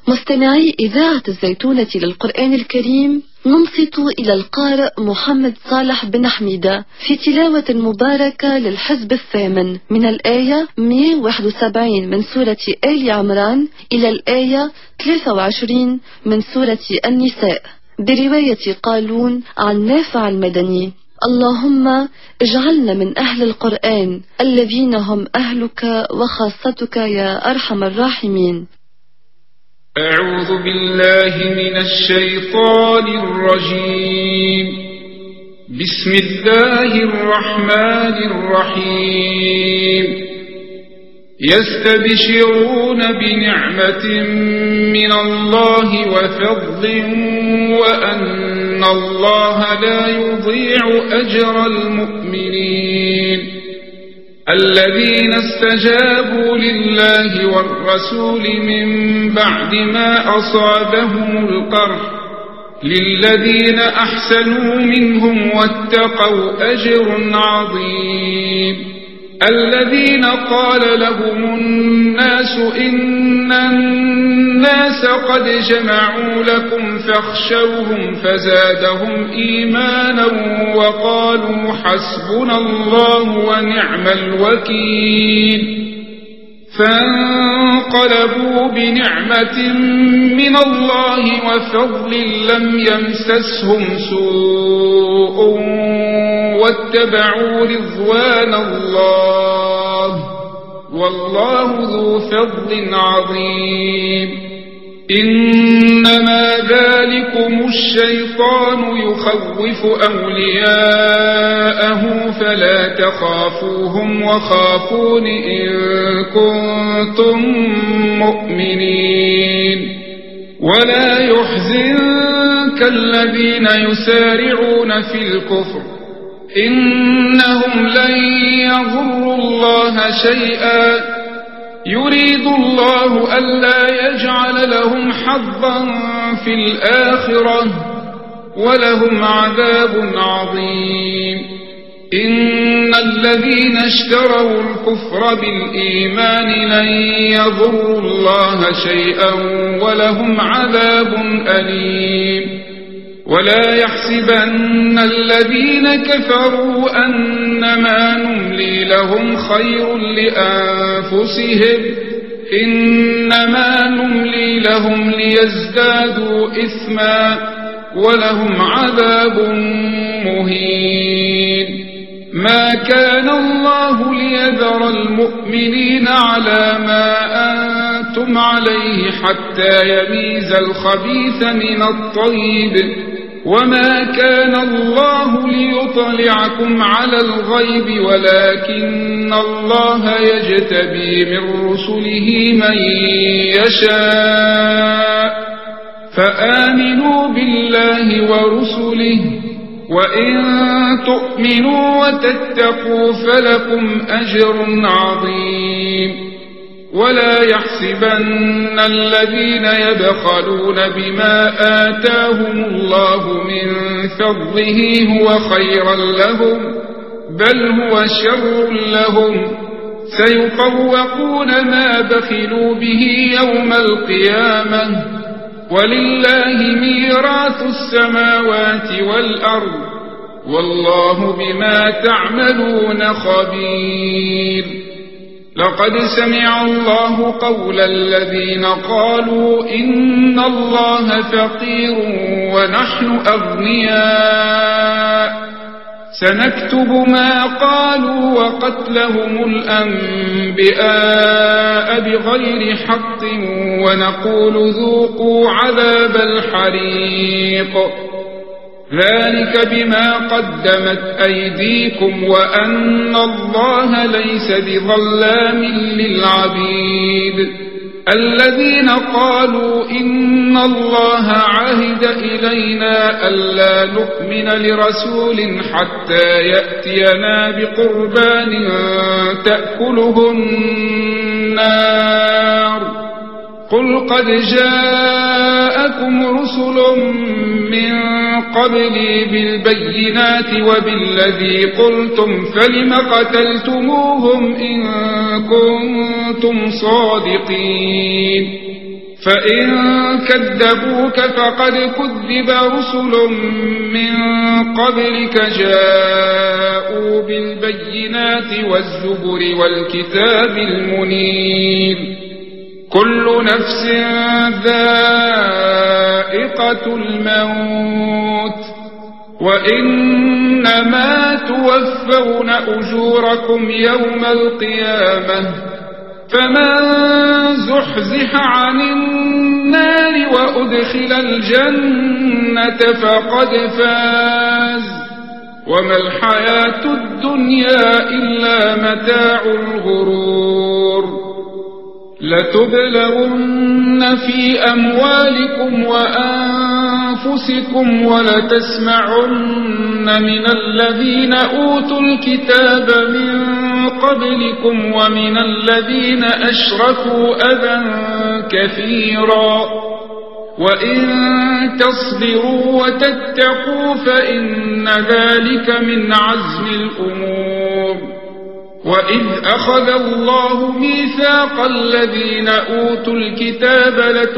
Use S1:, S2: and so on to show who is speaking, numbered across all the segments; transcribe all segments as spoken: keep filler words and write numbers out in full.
S1: مستمعي إذاعة الزيتونة للقرآن الكريم، ننصت إلى القارئ محمد صالح بن حميدة في تلاوة مباركة للحزب الثامن من الآية مئة وواحد وسبعين من سورة آل عمران إلى الآية ثلاثة وعشرين من سورة النساء، برواية قالون عن نافع المدني. اللهم اجعلنا من أهل القرآن الذين هم أهلك وخاصتك يا أرحم الراحمين.
S2: أعوذ بالله من الشيطان الرجيم. بسم الله الرحمن الرحيم. يستبشرون بنعمة من الله وفضل وأن الله لا يضيع أجر المؤمنين. الذين استجابوا لله والرسول من بعد ما أصابهم القرح للذين أحسنوا منهم واتقوا أجر عظيم. الذين قال لهم الناس إن الناس قد جمعوا لكم فاخشوهم فزادهم إيمانا وقالوا حسبنا الله ونعم الوكيل. فانقلبوا بنعمة من الله وفضل لم يمسسهم سوء واتبعوا رضوان الله والله ذو فضل عظيم. إنما ذلكم الشيطان يخوف أولياءه فلا تخافوهم وخافون إن كنتم مؤمنين. ولا يحزنك الذين يسارعون في الكفر إنهم لن يضروا الله شيئا يريد الله ألا يجعل لهم حظا في الآخرة ولهم عذاب عظيم. إن الذين اشتروا الكفر بالإيمان لن يضروا الله شيئا ولهم عذاب أليم. ولا يحسبن الذين كفروا أنما نملي لهم خير لأنفسهم إنما نملي لهم ليزدادوا إثما ولهم عذاب مهين. ما كان الله ليذر المؤمنين على ما أنتم عليه حتى يميز الخبيث من الطيب وما كان الله ليطلعكم على الغيب ولكن الله يجتبي من رسله من يشاء. فآمنوا بالله ورسله وإن تؤمنوا وتتقوا فلكم أجر عظيم. ولا يحسبن الذين يبخلون بما آتاهم الله من فضله هو خيرا لهم بل هو شر لهم سيطوقون ما بخلوا به يوم القيامة ولله ميراث السماوات والأرض والله بما تعملون خبير. لقد سمع الله قول الذين قالوا إن الله فقير ونحن أغنياء سنكتب ما قالوا وقتلهم الأنبياء بغير حق ونقول ذوقوا عذاب الحريق ذلك بما قدمت أيديكم وأن الله ليس بظلام للعبيد. الذين قالوا إن الله عهد إلينا ألا نؤمن لرسول حتى يأتينا بقربان تأكله النار قل قد جاءكم رسل من قبلي بالبينات وبالذي قلتم فلم قتلتموهم إن كنتم صادقين فإن كذبوك فقد كذب رسل من قبلك جاءوا بالبينات والزبر والكتاب المنير كل نفس ذائقة الموت وإنما توفون أجوركم يوم القيامة فمن زحزح عن النار وأدخل الجنة فقد فاز وما الحياة الدنيا إلا متاع الغرور لتبلغن في أموالكم وأنفسكم ولتسمعن من الذين أوتوا الكتاب من قبلكم ومن الذين أشركوا أذى كثيرا وإن تصبروا وتتقوا فإن ذلك من عزم الأمور وإذ أخذ الله ميثاق الذين أوتوا الكتاب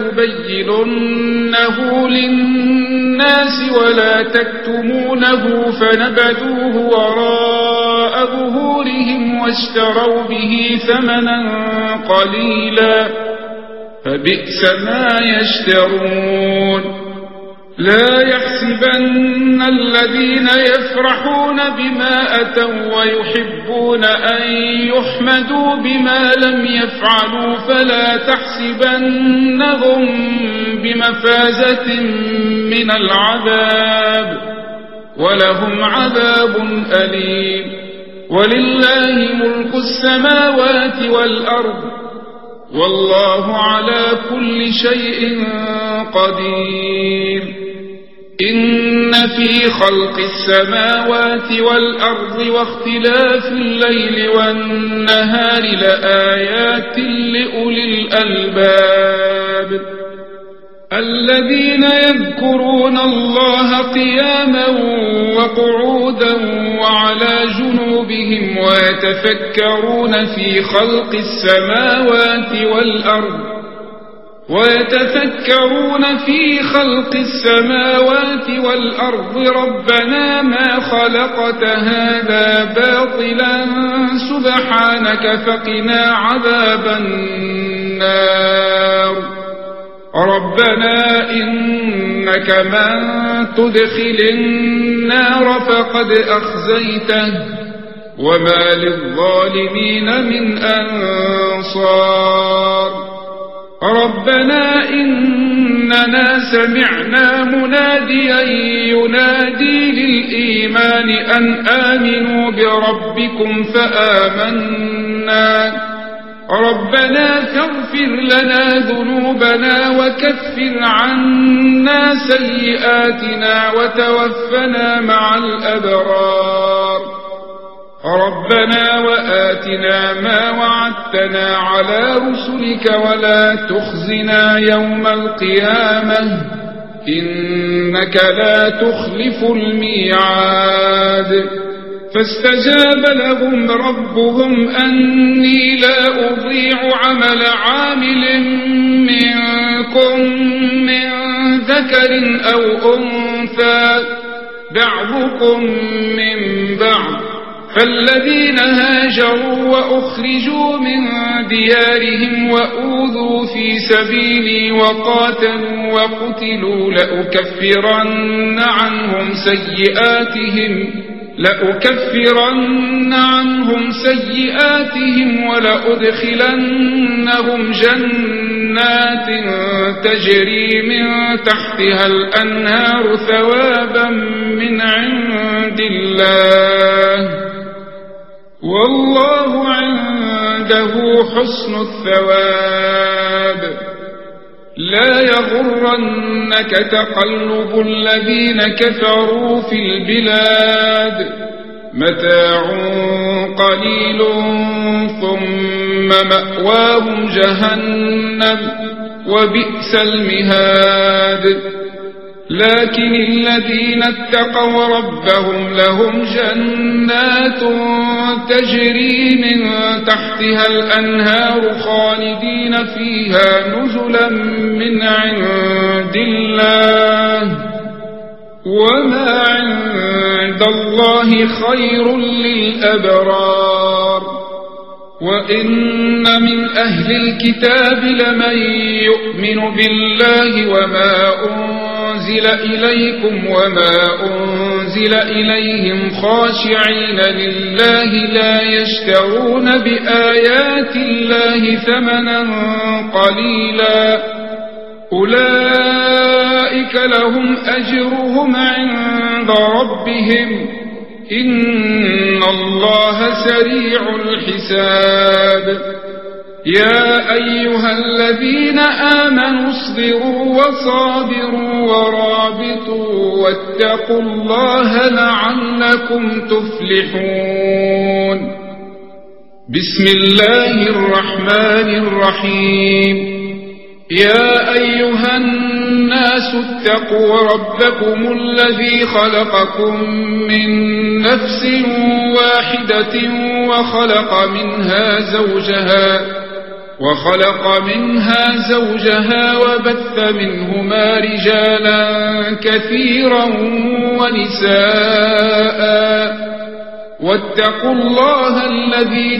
S2: لتبيننه للناس ولا تكتمونه فنبذوه وراء ظهورهم واشتروا به ثمنا قليلا فبئس ما يشترون لا يحسبن الذين يفرحون بما أتوا ويحبون أن يحمدوا بما لم يفعلوا فلا تحسبنهم بمفازة من العذاب ولهم عذاب أليم ولله ملك السماوات والأرض والله على كل شيء قدير إن في خلق السماوات والأرض واختلاف الليل والنهار لآيات لأولي الألباب الذين يذكرون الله قياما وقعودا وعلى جنوبهم ويتفكرون في خلق السماوات والأرض ويتفكرون في خلق السماوات والأرض ربنا ما خلقت هذا باطلا سبحانك فقنا عذاب النار ربنا إنك من تدخل النار فقد أخزيته وما للظالمين من أنصار ربنا إننا سمعنا مناديا ينادي للإيمان أن آمنوا بربكم فآمنا ربنا فاغفر لنا ذنوبنا وكفر عنا سيئاتنا وتوفنا مع الأبرار ربنا وآتنا ما وعدتنا على رسلك ولا تخزنا يوم القيامة إنك لا تخلف الميعاد فاستجاب لهم ربهم أني لا أضيع عمل عامل منكم من ذكر أو أنثى بعضكم من بعض فالذين هاجروا وأخرجوا من ديارهم وأوذوا في سبيلي وقاتلوا وقتلوا لأكفرن عنهم سيئاتهم لأكفرن عنهم سيئاتهم ولأدخلنهم جنات تجري من تحتها الأنهار ثوابا من عند الله والله عنده حسن الثواب لا يغرنك تقلب الذين كفروا في البلاد متاع قليل ثم مأواهم جهنم وبئس المهاد لكن الذين اتقوا ربهم لهم جنات تجري من تحتها الأنهار خالدين فيها نزلا من عند الله وما عند الله خير للأبرار. وإن من أهل الكتاب لمن يؤمن بالله وما أنزل إليكم وما أنزل إليهم خاشعين لله لا يشترون بآيات الله ثمنا قليلا أولئك لهم أجرهم عند ربهم إن الله سريع الحساب. يا أيها الذين آمنوا اصبروا وصابروا ورابطوا واتقوا الله لعلكم تفلحون. بسم الله الرحمن الرحيم. يا أيها الناس اتقوا ربكم الذي خلقكم من نفس واحدة وخلق منها زوجها وخلق منها زوجها وبث منهما رجالا كثيرا ونساء واتقوا الله الذي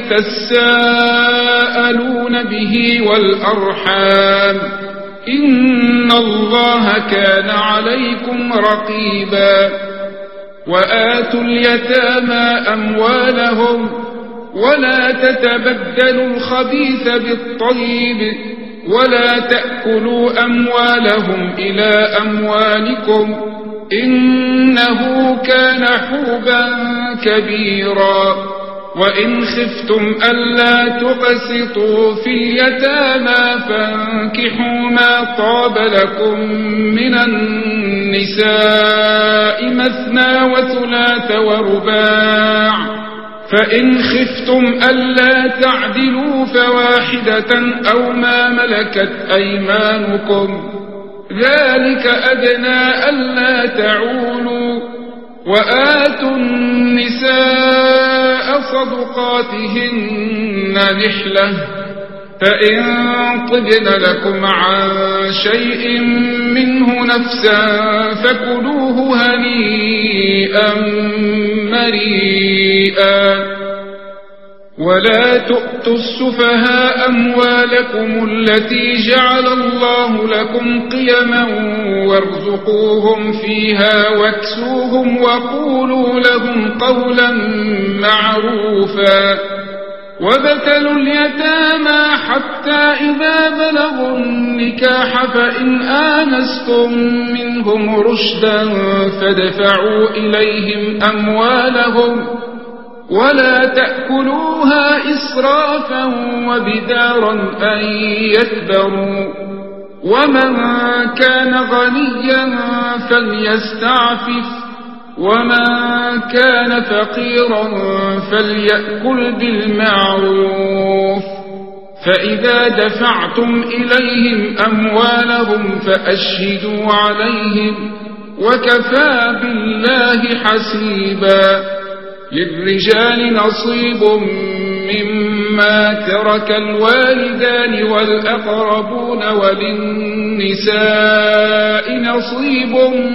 S2: تساءلون به والأرحام إن الله كان عليكم رقيبا. وآتوا اليتامى أموالهم ولا تتبدلوا الخبيث بالطيب ولا تأكلوا أموالهم إلى أموالكم إنه كان حوبا كبيرا. وإن خفتم ألا تقسطوا في اليتامى فانكحوا ما طاب لكم من النساء مثنى وثلاث ورباع فإن خفتم ألا تعدلوا فواحدة أو ما ملكت أيمانكم ذلك أدنى ألا تعولوا. وآتوا النساء صدقاتهن نحلة فإن طبن لكم عن شيء منه نفسا فكلوه هنيئا مريئا. ولا تؤتوا السفهاء أموالكم التي جعل الله لكم قيما وارزقوهم فيها واكسوهم وقولوا لهم قولا معروفا. وابتلوا اليتامى حتى إذا بلغوا النكاح فإن آنستم منهم رشدا فادفعوا إليهم أموالهم ولا تأكلوها إسرافا وبدارا أن يكبروا. ومن كان غنيا فليستعفف ومن كان فقيرا فليأكل بالمعروف. فإذا دفعتم إليهم أموالهم فأشهدوا عليهم وكفى بالله حسيبا. للرجال نصيب مما ترك الوالدان والأقربون وللنساء نصيب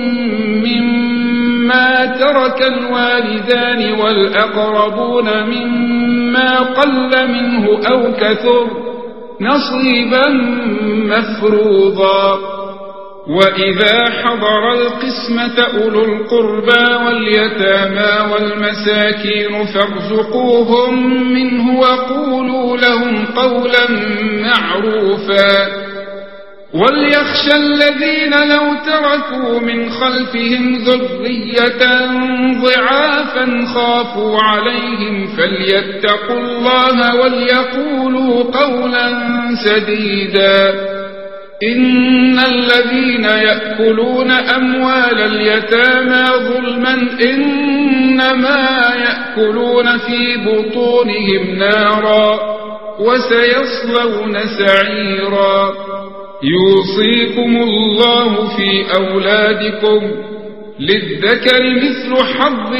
S2: مما ترك الوالدان والأقربون مما قل منه أو كثر نصيبا مفروضا. وإذا حضر القسمة أولو القربى واليتامى والمساكين فارزقوهم منه وقولوا لهم قولا معروفا. وليخشى الذين لو تركوا من خلفهم ذرية ضعافا خافوا عليهم فليتقوا الله وليقولوا قولا سديدا. إن الذين يأكلون أموال اليتامى ظلما إنما يأكلون في بطونهم نارا وسيصلون سعيرا. يوصيكم الله في أولادكم للذكر مثل حظ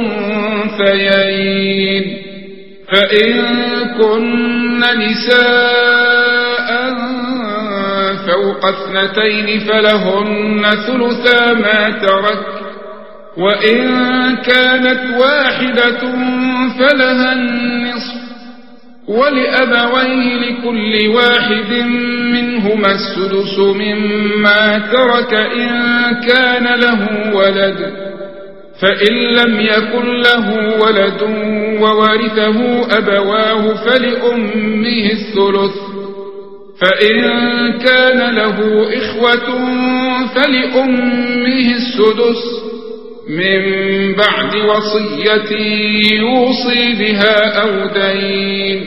S2: الأنثيين فإن كن نساء فوق اثنتين فلهن ثلثا ما ترك وإن كانت واحدة فلها النصف ولأبويه لكل واحد منهما السدس مما ترك إن كان له ولد فإن لم يكن له ولد وورثه أبواه فلأمه الثلث فإن كان له إخوة فلأمه السدس من بعد وصية يوصي بها أو دين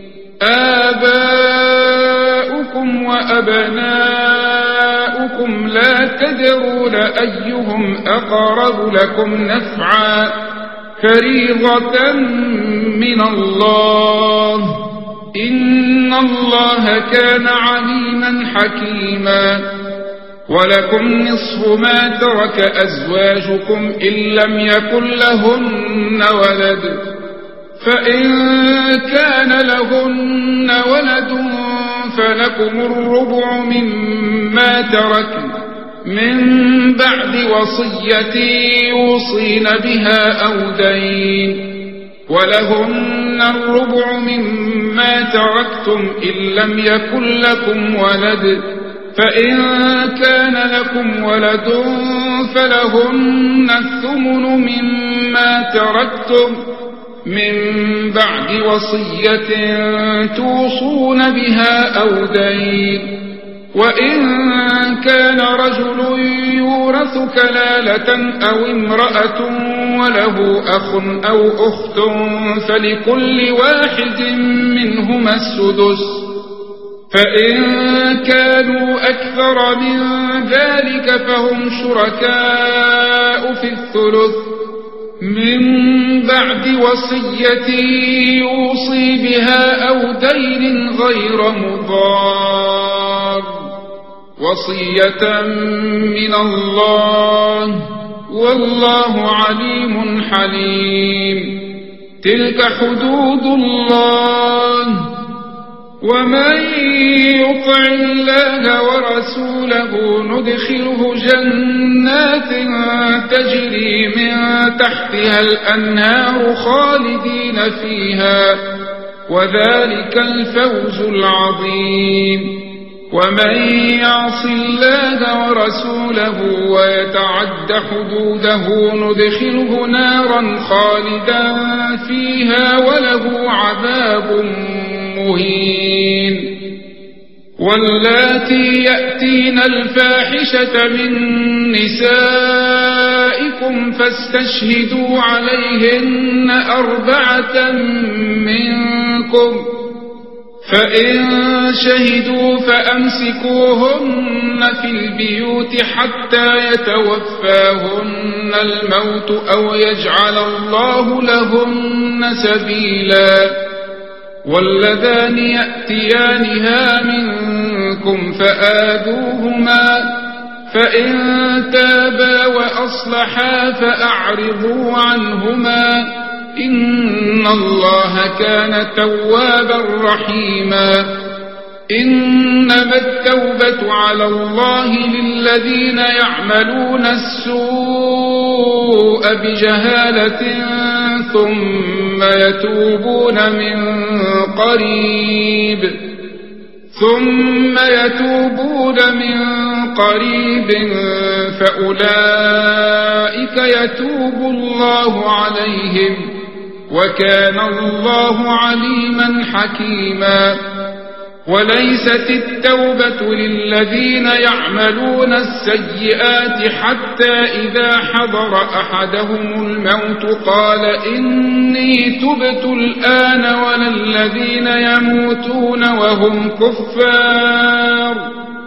S2: آباؤكم وأبناؤكم لا تدرون أيهم أقرب لكم نفعا فريضة من الله إن الله كان عليما حكيما ولكم نصف ما ترك أزواجكم إن لم يكن لهن ولد فإن كان لهن ولد فلكم الربع مما تركن من بعد وصية يوصين بها أو دين ولهن الربع مما تركتم إن لم يكن لكم ولد فإن كان لكم ولد فلهن الثمن مما تركتم من بعد وصية توصون بها أو دين وإن كان رجل يورث كلالة أو امرأة وله أخ أو أخت فلكل واحد منهما السدس فإن كانوا أكثر من ذلك فهم شركاء في الثلث من بعد وصية يوصي بها أو دين غير مضار وصية من الله والله عليم حليم تلك حدود الله ومن يطع الله ورسوله ندخله جنات تجري من تحتها الأنهار خالدين فيها وذلك الفوز العظيم ومن يعص الله ورسوله ويتعد حدوده ندخله نارا خالدا فيها وله عذاب مهين واللاتي يأتين الفاحشة من نسائكم فاستشهدوا عليهن أربعة منكم فإن شهدوا فأمسكوهن في البيوت حتى يتوفاهن الموت أو يجعل الله لهن سبيلا واللذان يأتيانها منكم فآذوهما فإن تابا وأصلحا فأعرضوا عنهما إن الله كان توابا رحيما إنما التوبة على الله للذين يعملون السوء بجهالة ثم يتوبون من قريب ثم يتوبون من قريب فأولئك يتوب الله عليهم وكان الله عليما حكيما وليست التوبة للذين يعملون السيئات حتى إذا حضر أحدهم الموت قال إني تبت الآن ولا الذين يموتون وهم كفار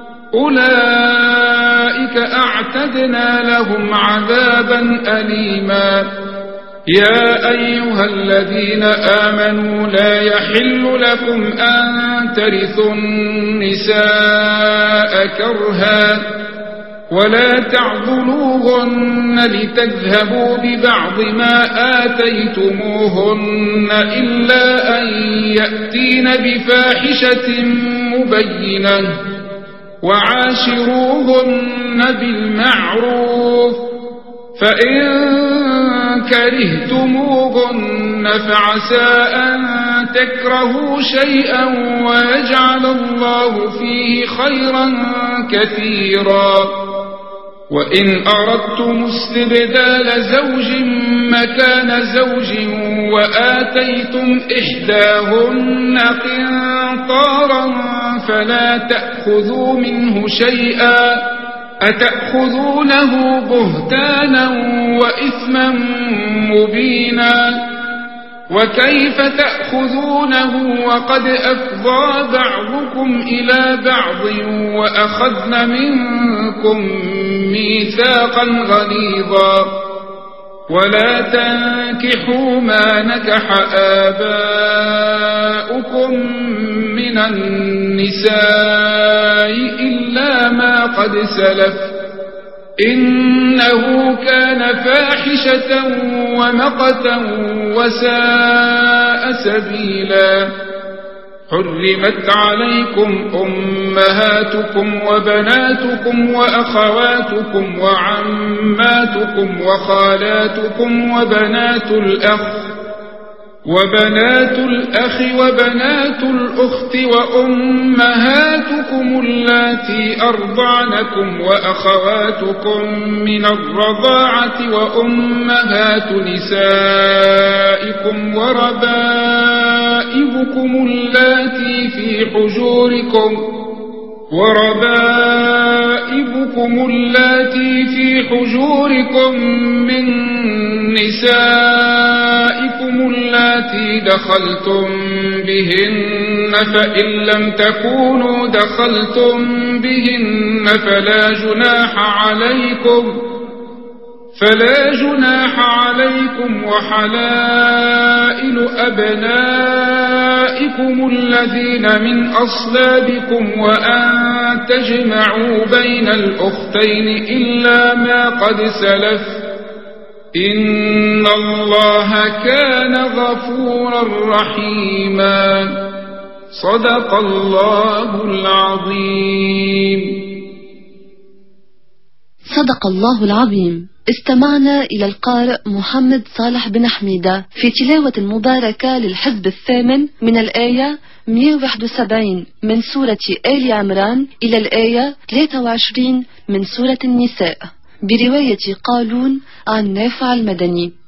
S2: أولئك أعتدنا لهم عذابا أليما يا أيها الذين آمنوا لا يحل لكم أن ترثوا النساء كرها ولا تعضلوهن لتذهبوا ببعض ما آتيتموهن إلا أن يأتين بفاحشة مبينة وعاشروهن بالمعروف فإن كرهتموهن فعسى أن تكرهوا شيئا ويجعل الله فيه خيرا كثيرا وإن أردتم استبدال زوج مكان زوج وآتيتم إحداهن قنطارا فلا تأخذوا منه شيئا أتأخذونه بهتانا وإثما مبينا وكيف تأخذونه وقد أفضى بعضكم إلى بعض وأخذن منكم ميثاقا غليظا ولا تنكحوا ما نكح آباؤكم من النساء إلا ما قد سلف إنه كان فاحشة ومقتا وساء سبيلا حرمت عليكم أمهاتكم وبناتكم وأخواتكم وعماتكم وخالاتكم وبنات الأخ وبنات الأخ وبنات الأخت وأمهاتكم اللاتي أرضعنكم وأخواتكم من الرضاعة وأمهات نسائكم وربائبكم اللاتي في حجوركم وربائبكم اللاتي في حجوركم من نسائكم اللاتي دخلتم بهن فإن لم تكونوا دخلتم بهن فلا جناح عليكم فلا جناح عليكم وحلائل أبنائكم الذين من أصلابكم وأن تجمعوا بين الأختين إلا ما قد سلف إن الله كان غفورا رحيما صدق الله العظيم.
S1: صدق الله العظيم. استمعنا إلى القارئ محمد صالح بن حميدة في تلاوة مباركة للحزب الثامن من الآية مئة وواحد وسبعين من سورة آل عمران إلى الآية ثلاثة وعشرين من سورة النساء برواية قالون عن نافع المدني.